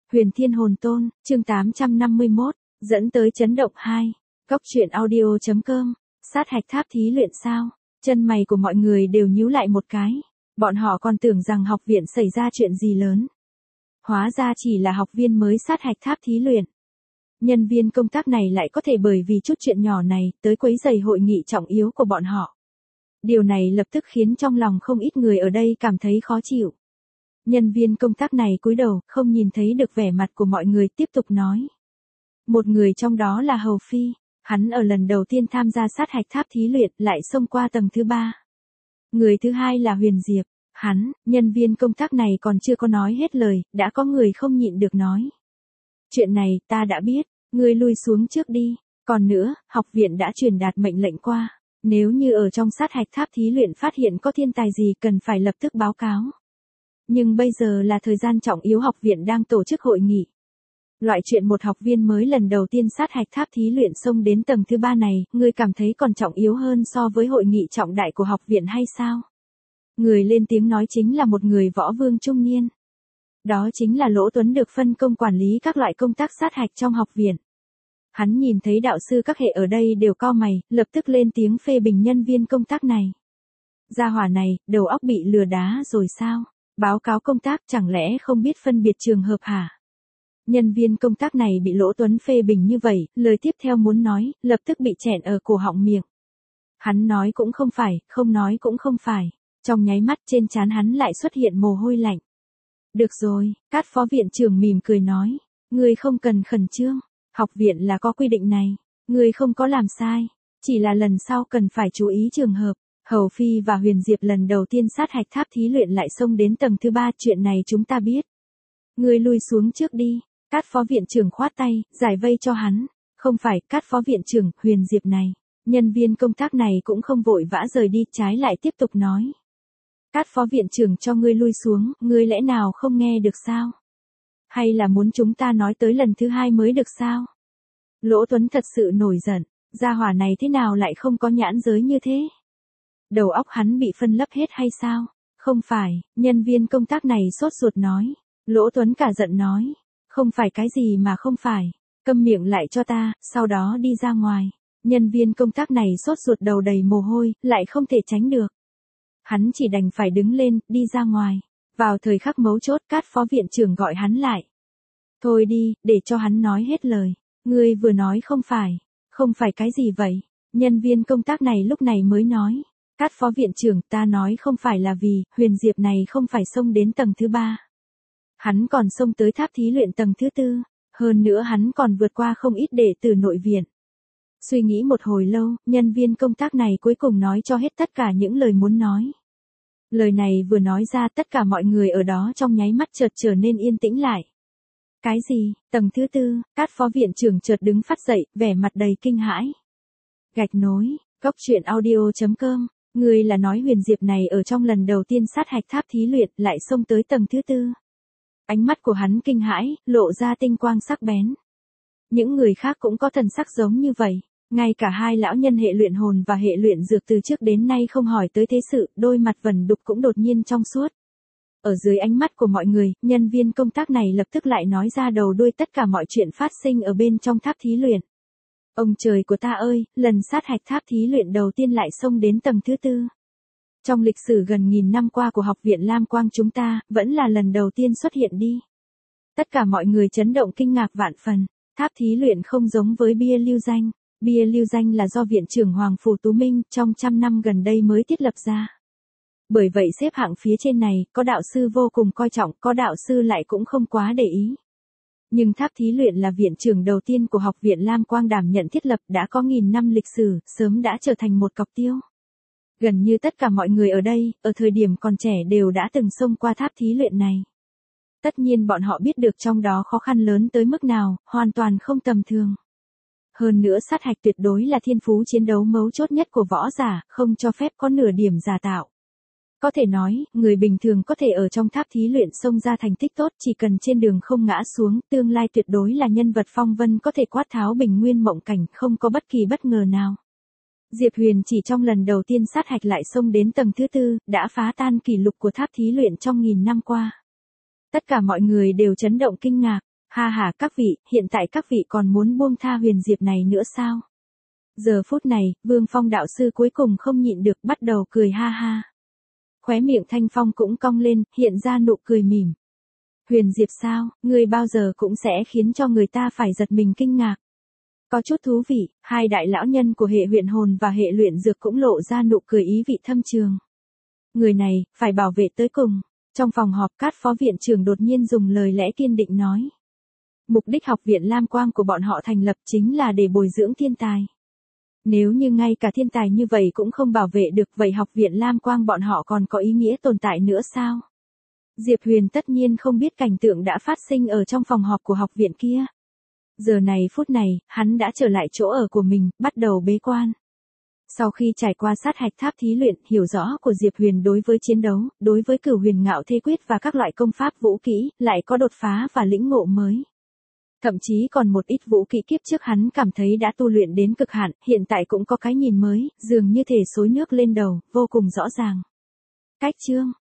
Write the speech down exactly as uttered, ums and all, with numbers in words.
Huyền Thiên Hồn Tôn, chương tám trăm năm mươi mốt, dẫn tới chấn động hai. Góc truyện audio chấm com, sát hạch tháp thí luyện sao? Chân mày của mọi người đều nhíu lại một cái. Bọn họ còn tưởng rằng học viện xảy ra chuyện gì lớn. Hóa ra chỉ là học viên mới sát hạch tháp thí luyện. Nhân viên công tác này lại có thể bởi vì chút chuyện nhỏ này, tới quấy rầy hội nghị trọng yếu của bọn họ. Điều này lập tức khiến trong lòng không ít người ở đây cảm thấy khó chịu. Nhân viên công tác này cúi đầu, không nhìn thấy được vẻ mặt của mọi người, tiếp tục nói. Một người trong đó là Hầu Phi, hắn ở lần đầu tiên tham gia sát hạch tháp thí luyện lại xông qua tầng thứ ba. Người thứ hai là Huyền Diệp, hắn, nhân viên công tác này còn chưa có nói hết lời, đã có người không nhịn được nói. Chuyện này ta đã biết, ngươi lui xuống trước đi, còn nữa, học viện đã truyền đạt mệnh lệnh qua, nếu như ở trong sát hạch tháp thí luyện phát hiện có thiên tài gì cần phải lập tức báo cáo. Nhưng bây giờ là thời gian trọng yếu, học viện đang tổ chức hội nghị. Loại chuyện một học viên mới lần đầu tiên sát hạch tháp thí luyện xông đến tầng thứ ba này, ngươi cảm thấy còn trọng yếu hơn so với hội nghị trọng đại của học viện hay sao? Người lên tiếng nói chính là một người võ vương trung niên. Đó chính là Lỗ Tuấn, được phân công quản lý các loại công tác sát hạch trong học viện. Hắn nhìn thấy đạo sư các hệ ở đây đều cau mày, lập tức lên tiếng phê bình nhân viên công tác này. Gia hỏa này, đầu óc bị lừa đá rồi sao? Báo cáo công tác chẳng lẽ không biết phân biệt trường hợp hả? Nhân viên công tác này bị Lỗ Tuấn phê bình như vậy, lời tiếp theo muốn nói, lập tức bị chẹn ở cổ họng miệng. Hắn nói cũng không phải, không nói cũng không phải. Trong nháy mắt trên trán hắn lại xuất hiện mồ hôi lạnh. Được rồi, Cát phó viện trưởng mỉm cười nói. Ngươi không cần khẩn trương, học viện là có quy định này. Ngươi không có làm sai, chỉ là lần sau cần phải chú ý trường hợp. Hầu Phi và Huyền Diệp lần đầu tiên sát hạch tháp thí luyện lại xông đến tầng thứ ba, chuyện này chúng ta biết. Ngươi lui xuống trước đi, Cát phó viện trưởng khoát tay, giải vây cho hắn. Không phải, Cát phó viện trưởng, Huyền Diệp này. Nhân viên công tác này cũng không vội vã rời đi, trái lại tiếp tục nói. Cát phó viện trưởng cho ngươi lui xuống, ngươi lẽ nào không nghe được sao? Hay là muốn chúng ta nói tới lần thứ hai mới được sao? Lỗ Tuấn thật sự nổi giận, gia hỏa này thế nào lại không có nhãn giới như thế? Đầu óc hắn bị phân lấp hết hay sao? Không phải, nhân viên công tác này sốt ruột nói. Lỗ Tuấn cả giận nói. Không phải cái gì mà không phải. Câm miệng lại cho ta, sau đó đi ra ngoài. Nhân viên công tác này sốt ruột, đầu đầy mồ hôi, lại không thể tránh được. Hắn chỉ đành phải đứng lên, đi ra ngoài. Vào thời khắc mấu chốt, Cát phó viện trưởng gọi hắn lại. Thôi đi, để cho hắn nói hết lời. Ngươi vừa nói không phải. Không phải cái gì vậy? Nhân viên công tác này lúc này mới nói. Cát phó viện trưởng, ta nói không phải là vì, Huyền Diệp này không phải xông đến tầng thứ ba. Hắn còn xông tới tháp thí luyện tầng thứ tư. Hơn nữa hắn còn vượt qua không ít đệ tử nội viện. Suy nghĩ một hồi lâu, nhân viên công tác này cuối cùng nói cho hết tất cả những lời muốn nói. Lời này vừa nói ra, tất cả mọi người ở đó trong nháy mắt chợt trở nên yên tĩnh lại. Cái gì? Tầng thứ tư? Cát phó viện trưởng chợt đứng phát dậy, vẻ mặt đầy kinh hãi. Gạch nối, góc truyện audio chấm com, người là nói Huyền Diệp này ở trong lần đầu tiên sát hạch tháp thí luyện lại xông tới tầng thứ tư. Ánh mắt của hắn kinh hãi, lộ ra tinh quang sắc bén. Những người khác cũng có thần sắc giống như vậy. Ngay cả hai lão nhân hệ luyện hồn và hệ luyện dược từ trước đến nay không hỏi tới thế sự, đôi mặt vẩn đục cũng đột nhiên trong suốt. Ở dưới ánh mắt của mọi người, nhân viên công tác này lập tức lại nói ra đầu đuôi tất cả mọi chuyện phát sinh ở bên trong tháp thí luyện. Ông trời của ta ơi, lần sát hạch tháp thí luyện đầu tiên lại xông đến tầng thứ tư. Trong lịch sử gần nghìn năm qua của học viện Lam Quang chúng ta, vẫn là lần đầu tiên xuất hiện đi. Tất cả mọi người chấn động kinh ngạc vạn phần, tháp thí luyện không giống với bia lưu danh. Bia lưu danh là do Viện trưởng Hoàng Phủ Tú Minh trong trăm năm gần đây mới thiết lập ra. Bởi vậy xếp hạng phía trên này, có đạo sư vô cùng coi trọng, có đạo sư lại cũng không quá để ý. Nhưng tháp thí luyện là viện trưởng đầu tiên của học viện Lam Quang đảm nhận thiết lập, đã có nghìn năm lịch sử, sớm đã trở thành một cọc tiêu. Gần như tất cả mọi người ở đây, ở thời điểm còn trẻ đều đã từng xông qua tháp thí luyện này. Tất nhiên bọn họ biết được trong đó khó khăn lớn tới mức nào, hoàn toàn không tầm thường. Hơn nữa sát hạch tuyệt đối là thiên phú chiến đấu mấu chốt nhất của võ giả, không cho phép có nửa điểm giả tạo. Có thể nói, người bình thường có thể ở trong tháp thí luyện xông ra thành tích tốt, chỉ cần trên đường không ngã xuống, tương lai tuyệt đối là nhân vật phong vân, có thể quát tháo bình nguyên mộng cảnh, không có bất kỳ bất ngờ nào. Diệp Huyền chỉ trong lần đầu tiên sát hạch lại xông đến tầng thứ tư, đã phá tan kỷ lục của tháp thí luyện trong nghìn năm qua. Tất cả mọi người đều chấn động kinh ngạc. Ha ha các vị, hiện tại các vị còn muốn buông tha Huyền Diệp này nữa sao? Giờ phút này, Vương Phong đạo sư cuối cùng không nhịn được bắt đầu cười ha ha. Khóe miệng Thanh Phong cũng cong lên, hiện ra nụ cười mỉm. Huyền Diệp sao, ngươi bao giờ cũng sẽ khiến cho người ta phải giật mình kinh ngạc. Có chút thú vị, hai đại lão nhân của hệ huyền hồn và hệ luyện dược cũng lộ ra nụ cười ý vị thâm trường. Người này, phải bảo vệ tới cùng. Trong phòng họp Cát phó viện trưởng đột nhiên dùng lời lẽ kiên định nói. Mục đích học viện Lam Quang của bọn họ thành lập chính là để bồi dưỡng thiên tài. Nếu như ngay cả thiên tài như vậy cũng không bảo vệ được, vậy học viện Lam Quang bọn họ còn có ý nghĩa tồn tại nữa sao? Diệp Huyền tất nhiên không biết cảnh tượng đã phát sinh ở trong phòng họp của học viện kia. Giờ này phút này, hắn đã trở lại chỗ ở của mình, bắt đầu bế quan. Sau khi trải qua sát hạch tháp thí luyện, hiểu rõ của Diệp Huyền đối với chiến đấu, đối với Cửu Huyền Ngạo Thế Quyết và các loại công pháp vũ kỹ, lại có đột phá và lĩnh ngộ mới. Thậm chí còn một ít vũ kỹ kiếp trước hắn cảm thấy đã tu luyện đến cực hạn, hiện tại cũng có cái nhìn mới, dường như thể xối nước lên đầu, vô cùng rõ ràng. Cách chương